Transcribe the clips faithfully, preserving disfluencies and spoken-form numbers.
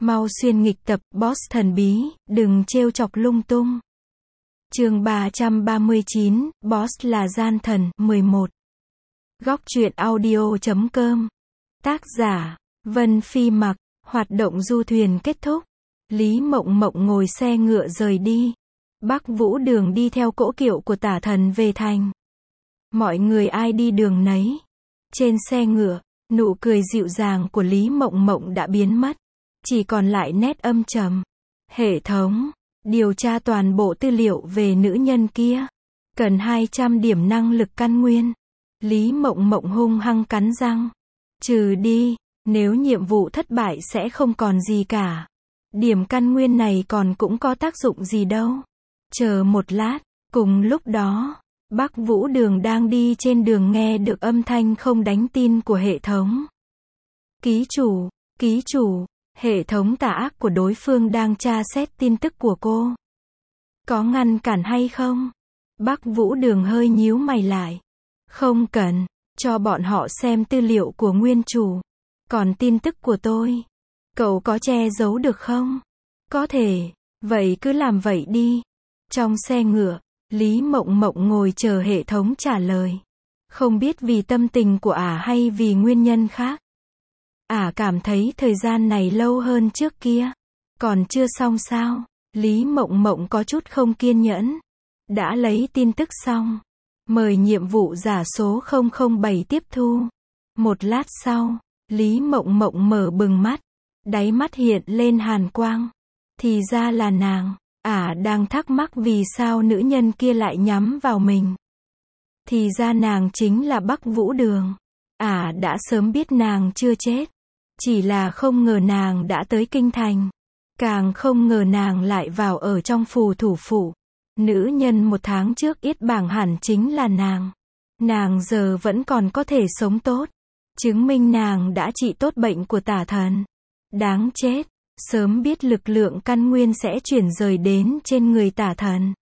Mau xuyên nghịch tập, boss thần bí, đừng trêu chọc lung tung. Chương ba trăm ba mươi chín, Boss là gian thần, mười một. Góc truyện audio chấm com. Tác giả, Vân Phi Mặc. Hoạt động du thuyền kết thúc. Lý Mộng Mộng ngồi xe ngựa rời đi. Bắc Vũ Đường đi theo cỗ kiệu của tả thần về thành. Mọi người ai đi đường nấy. Trên xe ngựa, nụ cười dịu dàng của Lý Mộng Mộng đã biến mất. Chỉ còn lại nét âm trầm. Hệ thống, điều tra toàn bộ tư liệu về nữ nhân kia. Cần hai trăm điểm năng lực căn nguyên. Lý Mộng Mộng hung hăng cắn răng. Trừ đi, nếu nhiệm vụ thất bại sẽ không còn gì cả. Điểm căn nguyên này còn cũng có tác dụng gì đâu. Chờ một lát, cùng lúc đó, Bắc Vũ Đường đang đi trên đường nghe được âm thanh không đánh tin của hệ thống. Ký chủ, ký chủ, hệ thống tà ác của đối phương đang tra xét tin tức của cô. Có ngăn cản hay không? Bắc Vũ Đường hơi nhíu mày lại. Không cần, cho bọn họ xem tư liệu của nguyên chủ. Còn tin tức của tôi, cậu có che giấu được không? Có thể, vậy cứ làm vậy đi. Trong xe ngựa, Lý Mộng Mộng ngồi chờ hệ thống trả lời. Không biết vì tâm tình của ả hay vì nguyên nhân khác. Ả cảm thấy thời gian này lâu hơn trước kia. Còn chưa xong sao? Lý Mộng Mộng có chút không kiên nhẫn. Đã lấy tin tức xong. Mời nhiệm vụ giả số không không bảy tiếp thu. Một lát sau, Lý Mộng Mộng mở bừng mắt. Đáy mắt hiện lên hàn quang. Thì ra là nàng. Ả đang thắc mắc vì sao nữ nhân kia lại nhắm vào mình. Thì ra nàng chính là Bắc Vũ Đường. Ả đã sớm biết nàng chưa chết. Chỉ là không ngờ nàng đã tới kinh thành. Càng không ngờ nàng lại vào ở trong phù thủ phủ. Nữ nhân một tháng trước yết bảng hẳn chính là nàng. Nàng giờ vẫn còn có thể sống tốt. Chứng minh nàng đã trị tốt bệnh của tả thần. Đáng chết. Sớm biết lực lượng căn nguyên sẽ chuyển rời đến trên người tả thần.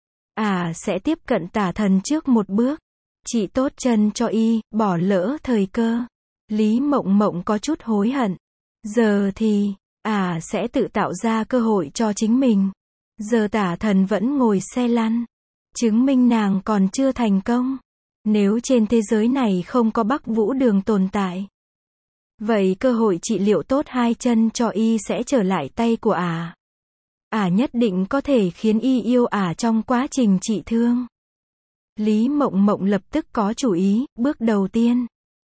À sẽ tiếp cận tả thần trước một bước. Trị tốt chân cho y, bỏ lỡ thời cơ. Lý Mộng Mộng có chút hối hận. Giờ thì, à sẽ tự tạo ra cơ hội cho chính mình. Giờ tả thần vẫn ngồi xe lăn. Chứng minh nàng còn chưa thành công. Nếu trên thế giới này không có Bắc Vũ Đường tồn tại. Vậy cơ hội trị liệu tốt hai chân cho y sẽ trở lại tay của ả. Ả nhất định có thể khiến y yêu ả trong quá trình trị thương. Lý Mộng Mộng lập tức có chủ ý, bước đầu tiên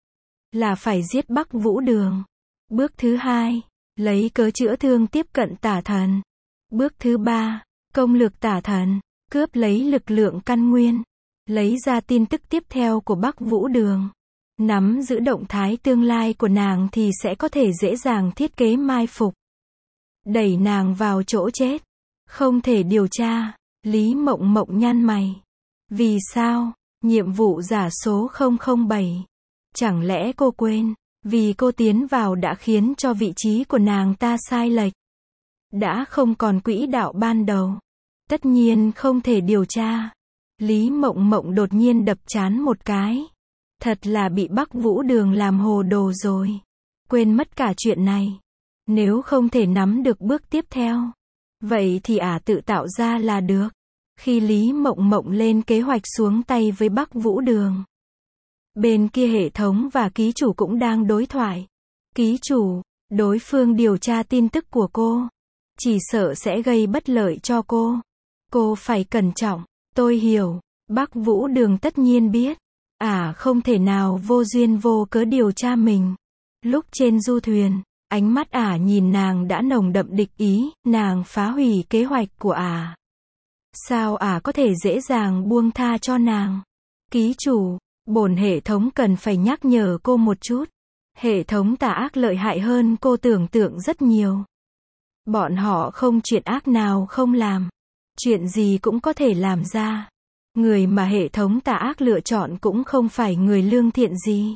là phải giết Bắc Vũ Đường. Bước thứ hai, lấy cớ chữa thương tiếp cận tả thần. Bước thứ ba, công lược tả thần, cướp lấy lực lượng căn nguyên. Lấy ra tin tức tiếp theo của Bắc Vũ Đường. Nắm giữ động thái tương lai của nàng thì sẽ có thể dễ dàng thiết kế mai phục. Đẩy nàng vào chỗ chết. Không thể điều tra. Lý Mộng Mộng nhăn mày. Vì sao? Nhiệm vụ giả số không không bảy. Chẳng lẽ cô quên? Vì cô tiến vào đã khiến cho vị trí của nàng ta sai lệch. Đã không còn quỹ đạo ban đầu. Tất nhiên không thể điều tra. Lý Mộng Mộng đột nhiên đập trán một cái. Thật là bị Bắc Vũ Đường làm hồ đồ rồi. Quên mất cả chuyện này. Nếu không thể nắm được bước tiếp theo. Vậy thì ả tự tạo ra là được. Khi Lý Mộng Mộng lên kế hoạch xuống tay với Bắc Vũ Đường. Bên kia hệ thống và ký chủ cũng đang đối thoại. Ký chủ, đối phương điều tra tin tức của cô. Chỉ sợ sẽ gây bất lợi cho cô. Cô phải cẩn trọng. Tôi hiểu. Bắc Vũ Đường tất nhiên biết. Ả à, không thể nào vô duyên vô cớ điều tra mình. Lúc trên du thuyền, ánh mắt ả à nhìn nàng đã nồng đậm địch ý, nàng phá hủy kế hoạch của ả. À. Sao ả à có thể dễ dàng buông tha cho nàng? Ký chủ, bổn hệ thống cần phải nhắc nhở cô một chút. Hệ thống tà ác lợi hại hơn cô tưởng tượng rất nhiều. Bọn họ không chuyện ác nào không làm. Chuyện gì cũng có thể làm ra. Người mà hệ thống tà ác lựa chọn cũng không phải người lương thiện gì.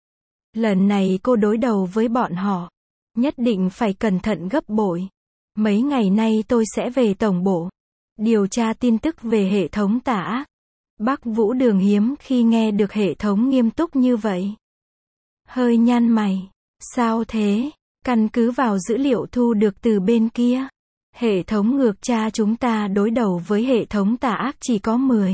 Lần này cô đối đầu với bọn họ. Nhất định phải cẩn thận gấp bội. Mấy ngày nay tôi sẽ về tổng bộ. Điều tra tin tức về hệ thống tà ác. Bắc Vũ Đường hiếm khi nghe được hệ thống nghiêm túc như vậy. Hơi nhăn mày. Sao thế? Căn cứ vào dữ liệu thu được từ bên kia, hệ thống ngược tra chúng ta đối đầu với hệ thống tà ác chỉ có mười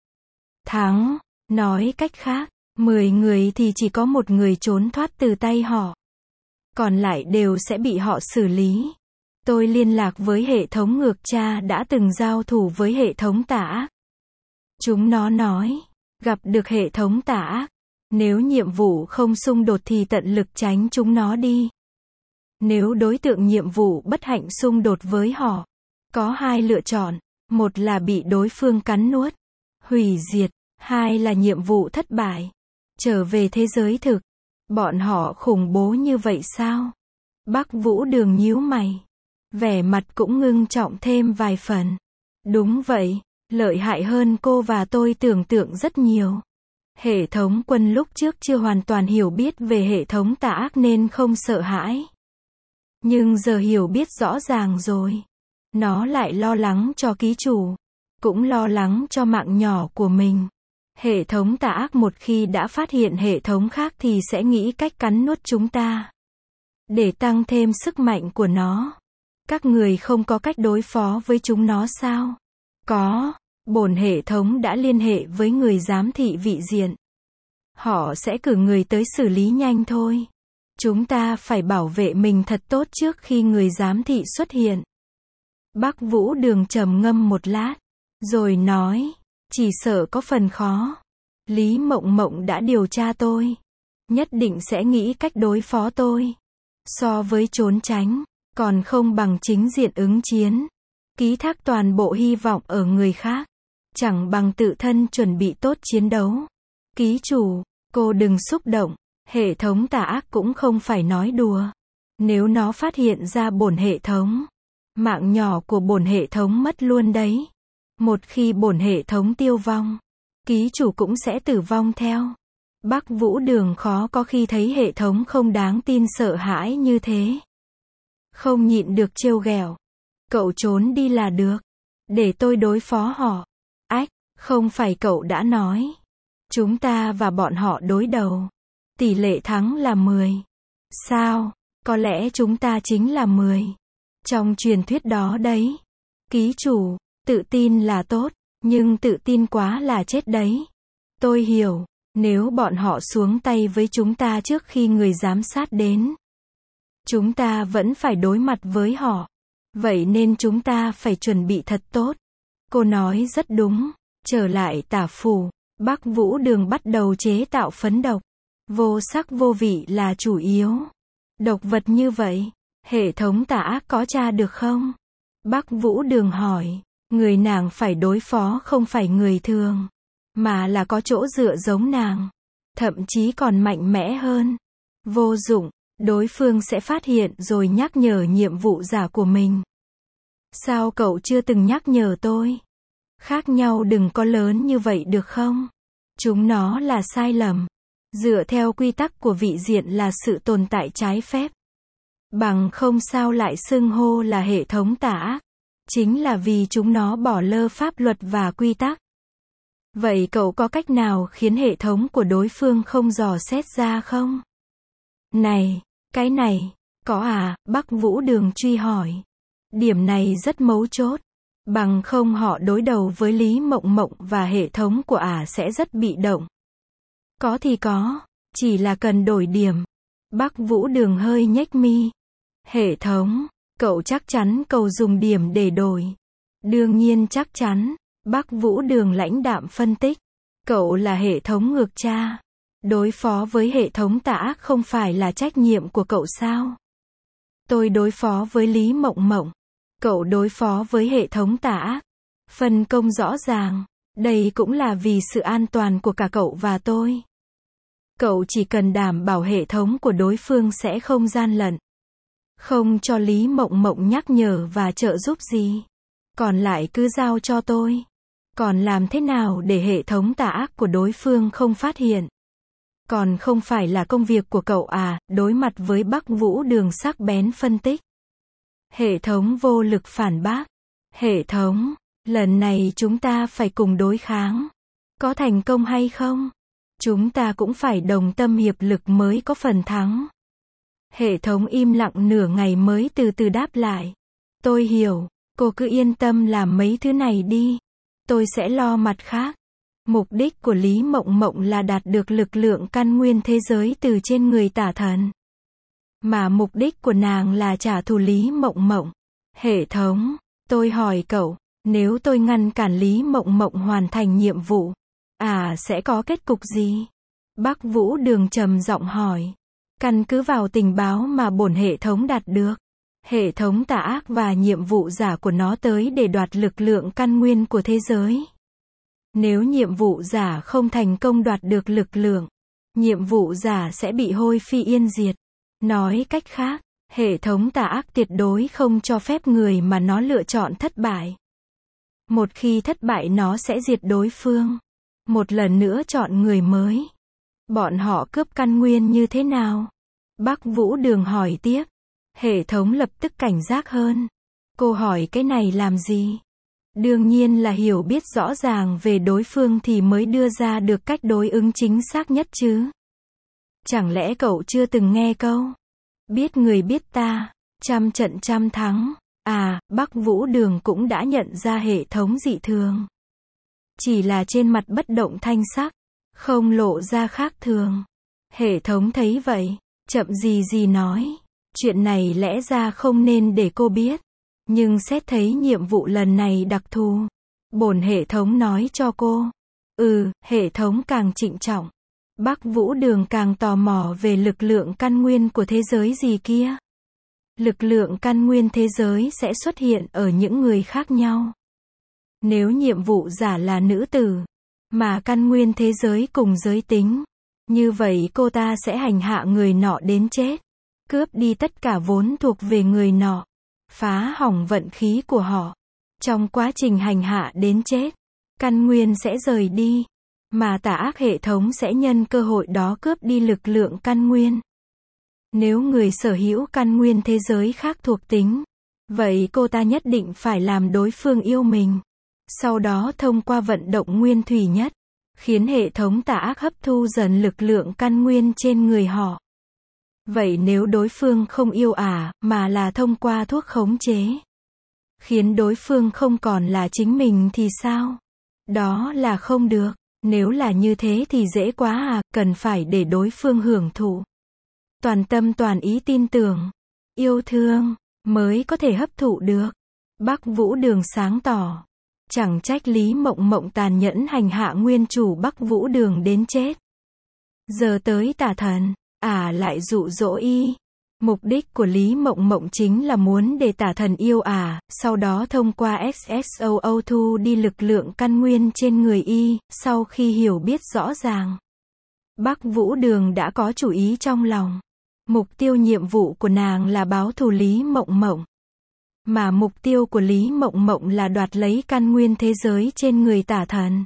thắng. Nói cách khác, mười người thì chỉ có một người trốn thoát từ tay họ. Còn lại đều sẽ bị họ xử lý. Tôi liên lạc với hệ thống ngược tra đã từng giao thủ với hệ thống tà ác. Chúng nó nói, gặp được hệ thống tà ác, nếu nhiệm vụ không xung đột thì tận lực tránh chúng nó đi. Nếu đối tượng nhiệm vụ bất hạnh xung đột với họ, có hai lựa chọn, một là bị đối phương cắn nuốt, hủy diệt, hai là nhiệm vụ thất bại, trở về thế giới thực. Bọn họ khủng bố như vậy sao? Bắc Vũ Đường nhíu mày, vẻ mặt cũng ngưng trọng thêm vài phần. Đúng vậy, lợi hại hơn cô và tôi tưởng tượng rất nhiều. Hệ thống quân lúc trước chưa hoàn toàn hiểu biết về hệ thống tà ác nên không sợ hãi. Nhưng giờ hiểu biết rõ ràng rồi. Nó lại lo lắng cho ký chủ, cũng lo lắng cho mạng nhỏ của mình. Hệ thống tà ác một khi đã phát hiện hệ thống khác thì sẽ nghĩ cách cắn nuốt chúng ta. Để tăng thêm sức mạnh của nó. Các người không có cách đối phó với chúng nó sao? Có, bổn hệ thống đã liên hệ với người giám thị vị diện. Họ sẽ cử người tới xử lý nhanh thôi. Chúng ta phải bảo vệ mình thật tốt trước khi người giám thị xuất hiện. Bắc Vũ Đường trầm ngâm một lát, rồi nói, chỉ sợ có phần khó. Lý Mộng Mộng đã điều tra tôi, nhất định sẽ nghĩ cách đối phó tôi. So với trốn tránh, còn không bằng chính diện ứng chiến. Ký thác toàn bộ hy vọng ở người khác, chẳng bằng tự thân chuẩn bị tốt chiến đấu. Ký chủ, cô đừng xúc động, hệ thống tà ác cũng không phải nói đùa. Nếu nó phát hiện ra bổn hệ thống, mạng nhỏ của bổn hệ thống mất luôn đấy. Một khi bổn hệ thống tiêu vong, ký chủ cũng sẽ tử vong theo. Bắc Vũ Đường khó có khi thấy hệ thống không đáng tin sợ hãi như thế. Không nhịn được trêu ghẹo. Cậu trốn đi là được. Để tôi đối phó họ. Ách, không phải cậu đã nói. Chúng ta và bọn họ đối đầu. Tỷ lệ thắng là mười. Sao? Có lẽ chúng ta chính là mười. Trong truyền thuyết đó đấy. Ký chủ, tự tin là tốt, nhưng tự tin quá là chết đấy. Tôi hiểu, nếu bọn họ xuống tay với chúng ta trước khi người giám sát đến, chúng ta vẫn phải đối mặt với họ. Vậy nên chúng ta phải chuẩn bị thật tốt. Cô nói rất đúng. Trở lại Tả Phủ, Bắc Vũ Đường bắt đầu chế tạo phấn độc. Vô sắc vô vị là chủ yếu. Độc vật như vậy, hệ thống tà ác có tra được không? Bắc Vũ Đường hỏi. Người nàng phải đối phó không phải người thường, mà là có chỗ dựa giống nàng. Thậm chí còn mạnh mẽ hơn. Vô dụng, đối phương sẽ phát hiện rồi nhắc nhở nhiệm vụ giả của mình. Sao cậu chưa từng nhắc nhở tôi? Khác nhau đừng có lớn như vậy được không? Chúng nó là sai lầm. Dựa theo quy tắc của vị diện là sự tồn tại trái phép. Bằng không sao lại xưng hô là hệ thống tà ác. Chính là vì chúng nó bỏ lơ pháp luật và quy tắc. Vậy cậu có cách nào khiến hệ thống của đối phương không dò xét ra không? Này, cái này, có à? Bắc Vũ Đường truy hỏi. Điểm này rất mấu chốt. Bằng không họ đối đầu với Lý Mộng Mộng và hệ thống của ả sẽ rất bị động. Có thì có, chỉ là cần đổi điểm. Bắc Vũ Đường hơi nhếch mi. Hệ thống, cậu chắc chắn cậu dùng điểm để đổi. Đương nhiên chắc chắn. Bắc Vũ Đường lãnh đạm phân tích. Cậu là hệ thống ngược tra. Đối phó với hệ thống tà ác không phải là trách nhiệm của cậu sao? Tôi đối phó với Lý Mộng Mộng. Cậu đối phó với hệ thống tà ác. Phân công rõ ràng. Đây cũng là vì sự an toàn của cả cậu và tôi. Cậu chỉ cần đảm bảo hệ thống của đối phương sẽ không gian lận. Không cho Lý Mộng Mộng nhắc nhở và trợ giúp gì. Còn lại cứ giao cho tôi. Còn làm thế nào để hệ thống tà ác của đối phương không phát hiện? Còn không phải là công việc của cậu à? Đối mặt với Bắc Vũ Đường sắc bén phân tích. Hệ thống vô lực phản bác. Hệ thống, lần này chúng ta phải cùng đối kháng. Có thành công hay không? Chúng ta cũng phải đồng tâm hiệp lực mới có phần thắng. Hệ thống im lặng nửa ngày mới từ từ đáp lại. Tôi hiểu, cô cứ yên tâm làm mấy thứ này đi. Tôi sẽ lo mặt khác. Mục đích của Lý Mộng Mộng là đạt được lực lượng căn nguyên thế giới từ trên người tả thần. Mà mục đích của nàng là trả thù Lý Mộng Mộng. Hệ thống, tôi hỏi cậu, nếu tôi ngăn cản Lý Mộng Mộng hoàn thành nhiệm vụ, à sẽ có kết cục gì? Bắc Vũ Đường trầm giọng hỏi. Căn cứ vào tình báo mà bổn hệ thống đạt được, hệ thống tà ác và nhiệm vụ giả của nó tới để đoạt lực lượng căn nguyên của thế giới. Nếu nhiệm vụ giả không thành công đoạt được lực lượng, nhiệm vụ giả sẽ bị hôi phi yên diệt. Nói cách khác, hệ thống tà ác tuyệt đối không cho phép người mà nó lựa chọn thất bại. Một khi thất bại nó sẽ diệt đối phương. Một lần nữa chọn người mới. Bọn họ cướp căn nguyên như thế nào? Bắc Vũ Đường hỏi tiếp. Hệ thống lập tức cảnh giác hơn. Cô hỏi cái này làm gì? Đương nhiên là hiểu biết rõ ràng về đối phương thì mới đưa ra được cách đối ứng chính xác nhất chứ. Chẳng lẽ cậu chưa từng nghe câu biết người biết ta, trăm trận trăm thắng? À, Bắc Vũ Đường cũng đã nhận ra hệ thống dị thường. Chỉ là trên mặt bất động thanh sắc, không lộ ra khác thường. Hệ thống thấy vậy, chậm gì gì nói. Chuyện này lẽ ra không nên để cô biết. Nhưng xét thấy nhiệm vụ lần này đặc thù, bổn hệ thống nói cho cô. Ừ, hệ thống càng trịnh trọng. Bắc Vũ Đường càng tò mò về lực lượng căn nguyên của thế giới gì kia. Lực lượng căn nguyên thế giới sẽ xuất hiện ở những người khác nhau. Nếu nhiệm vụ giả là nữ tử, mà căn nguyên thế giới cùng giới tính, như vậy cô ta sẽ hành hạ người nọ đến chết, cướp đi tất cả vốn thuộc về người nọ, phá hỏng vận khí của họ. Trong quá trình hành hạ đến chết, căn nguyên sẽ rời đi, mà tà ác hệ thống sẽ nhân cơ hội đó cướp đi lực lượng căn nguyên. Nếu người sở hữu căn nguyên thế giới khác thuộc tính, vậy cô ta nhất định phải làm đối phương yêu mình. Sau đó thông qua vận động nguyên thủy nhất, khiến hệ thống tà ác hấp thu dần lực lượng căn nguyên trên người họ. Vậy nếu đối phương không yêu ả, mà là thông qua thuốc khống chế, khiến đối phương không còn là chính mình thì sao? Đó là không được. Nếu là như thế thì dễ quá à, cần phải để đối phương hưởng thụ. Toàn tâm toàn ý tin tưởng, yêu thương, mới có thể hấp thụ được. Bắc Vũ Đường sáng tỏ. Chẳng trách Lý Mộng Mộng tàn nhẫn hành hạ nguyên chủ Bắc Vũ Đường đến chết. Giờ tới tà thần, ả lại dụ dỗ y. Mục đích của Lý Mộng Mộng chính là muốn để tà thần yêu ả, sau đó thông qua ét ét o o thu đi lực lượng căn nguyên trên người y. Sau khi hiểu biết rõ ràng, Bắc Vũ Đường đã có chủ ý trong lòng. Mục tiêu nhiệm vụ của nàng là báo thù Lý Mộng Mộng. Mà mục tiêu của Lý Mộng Mộng là đoạt lấy căn nguyên thế giới trên người tả thần.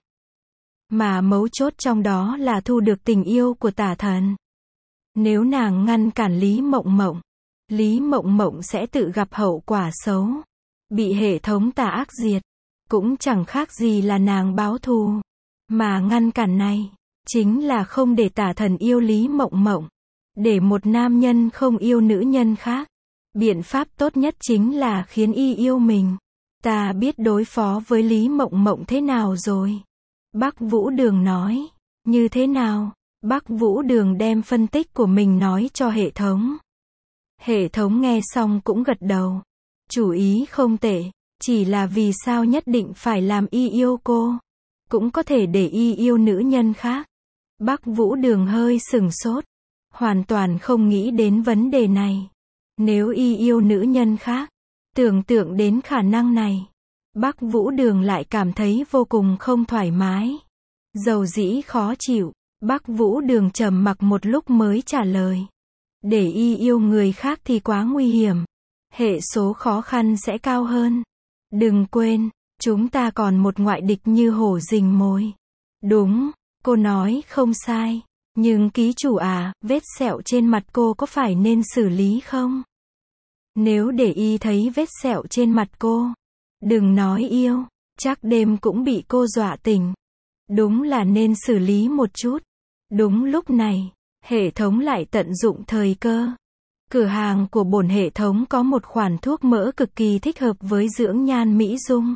Mà mấu chốt trong đó là thu được tình yêu của tả thần. Nếu nàng ngăn cản Lý Mộng Mộng, Lý Mộng Mộng sẽ tự gặp hậu quả xấu. Bị hệ thống tà ác diệt. Cũng chẳng khác gì là nàng báo thù. Mà ngăn cản này, chính là không để tả thần yêu Lý Mộng Mộng. Để một nam nhân không yêu nữ nhân khác. Biện pháp tốt nhất chính là khiến y yêu mình. Ta biết đối phó với Lý Mộng Mộng thế nào rồi? Bắc Vũ Đường nói. Như thế nào? Bắc Vũ Đường đem phân tích của mình nói cho hệ thống. Hệ thống nghe xong cũng gật đầu. Chủ ý không tệ, chỉ là vì sao nhất định phải làm y yêu cô? Cũng có thể để y yêu nữ nhân khác. Bắc Vũ Đường hơi sừng sốt. Hoàn toàn không nghĩ đến vấn đề này. Nếu y yêu nữ nhân khác, tưởng tượng đến khả năng này, Bắc Vũ Đường lại cảm thấy vô cùng không thoải mái. Dầu dĩ khó chịu, Bắc Vũ Đường trầm mặc một lúc mới trả lời. Để y yêu người khác thì quá nguy hiểm. Hệ số khó khăn sẽ cao hơn. Đừng quên, chúng ta còn một ngoại địch như hổ rình mồi. Đúng, cô nói không sai. Nhưng ký chủ à, vết sẹo trên mặt cô có phải nên xử lý không? Nếu để y thấy vết sẹo trên mặt cô, đừng nói yêu, chắc đêm cũng bị cô dọa tỉnh. Đúng là nên xử lý một chút. Đúng lúc này, hệ thống lại tận dụng thời cơ. Cửa hàng của bổn hệ thống có một khoản thuốc mỡ cực kỳ thích hợp với dưỡng nhan mỹ dung.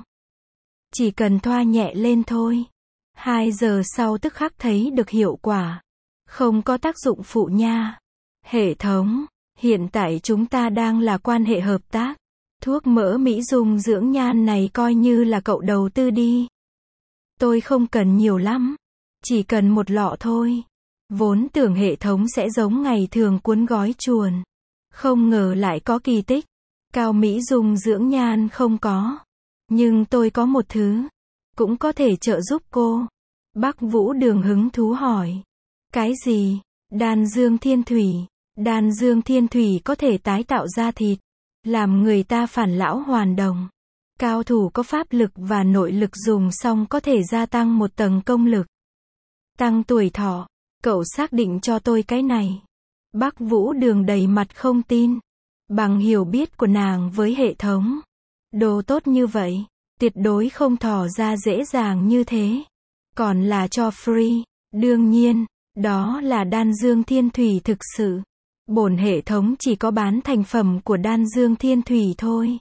Chỉ cần thoa nhẹ lên thôi. Hai giờ sau tức khắc thấy được hiệu quả. Không có tác dụng phụ nha. Hệ thống, hiện tại chúng ta đang là quan hệ hợp tác. Thuốc mỡ mỹ dung dưỡng nhan này coi như là cậu đầu tư đi. Tôi không cần nhiều lắm. Chỉ cần một lọ thôi. Vốn tưởng hệ thống sẽ giống ngày thường cuốn gói chuồn. Không ngờ lại có kỳ tích. Cao mỹ dung dưỡng nhan không có. Nhưng tôi có một thứ. Cũng có thể trợ giúp cô. Bắc Vũ Đường hứng thú hỏi. Cái gì? Đan dương thiên thủy. Đan dương thiên thủy có thể tái tạo da thịt. Làm người ta phản lão hoàn đồng. Cao thủ có pháp lực và nội lực dùng xong có thể gia tăng một tầng công lực. Tăng tuổi thọ. Cậu xác định cho tôi cái này. Bắc Vũ Đường đầy mặt không tin. Bằng hiểu biết của nàng với hệ thống. Đồ tốt như vậy. Tuyệt đối không thò ra dễ dàng như thế. Còn là cho free. Đương nhiên, đó là đan dương thiên thủy thực sự. Bổn hệ thống chỉ có bán thành phẩm của đan dương thiên thủy thôi.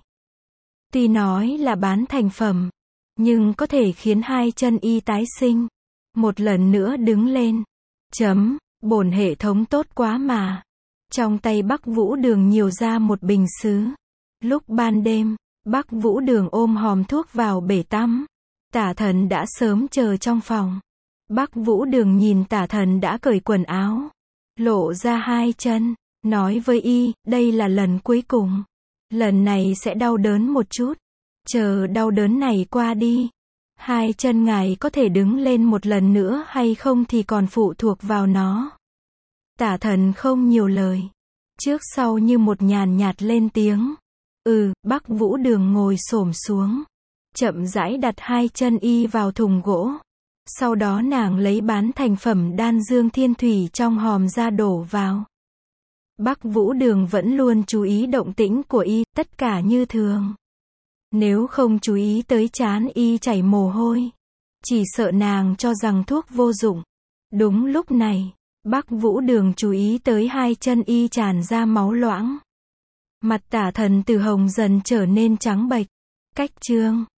Tuy nói là bán thành phẩm, nhưng có thể khiến hai chân y tái sinh. Một lần nữa đứng lên. Chấm, bổn hệ thống tốt quá mà. Trong tay Bắc Vũ Đường nhiều ra một bình sứ. Lúc ban đêm, Bắc Vũ Đường ôm hòm thuốc vào bể tắm. Tả Thần đã sớm chờ trong phòng. Bắc Vũ Đường nhìn Tả Thần đã cởi quần áo, lộ ra hai chân, nói với y, đây là lần cuối cùng. Lần này sẽ đau đớn một chút. Chờ đau đớn này qua đi. Hai chân ngài có thể đứng lên một lần nữa hay không thì còn phụ thuộc vào nó. Tả Thần không nhiều lời. Trước sau như một nhàn nhạt lên tiếng. Ừ, Bắc Vũ Đường ngồi xổm xuống. Chậm rãi đặt hai chân y vào thùng gỗ. Sau đó nàng lấy bán thành phẩm đan dương thiên thủy trong hòm ra đổ vào. Bắc Vũ Đường vẫn luôn chú ý động tĩnh của y, tất cả như thường. Nếu không chú ý tới trán y chảy mồ hôi, chỉ sợ nàng cho rằng thuốc vô dụng. Đúng lúc này, Bắc Vũ Đường chú ý tới hai chân y tràn ra máu loãng. Mặt Tả Thần từ hồng dần trở nên trắng bệch. Cách chương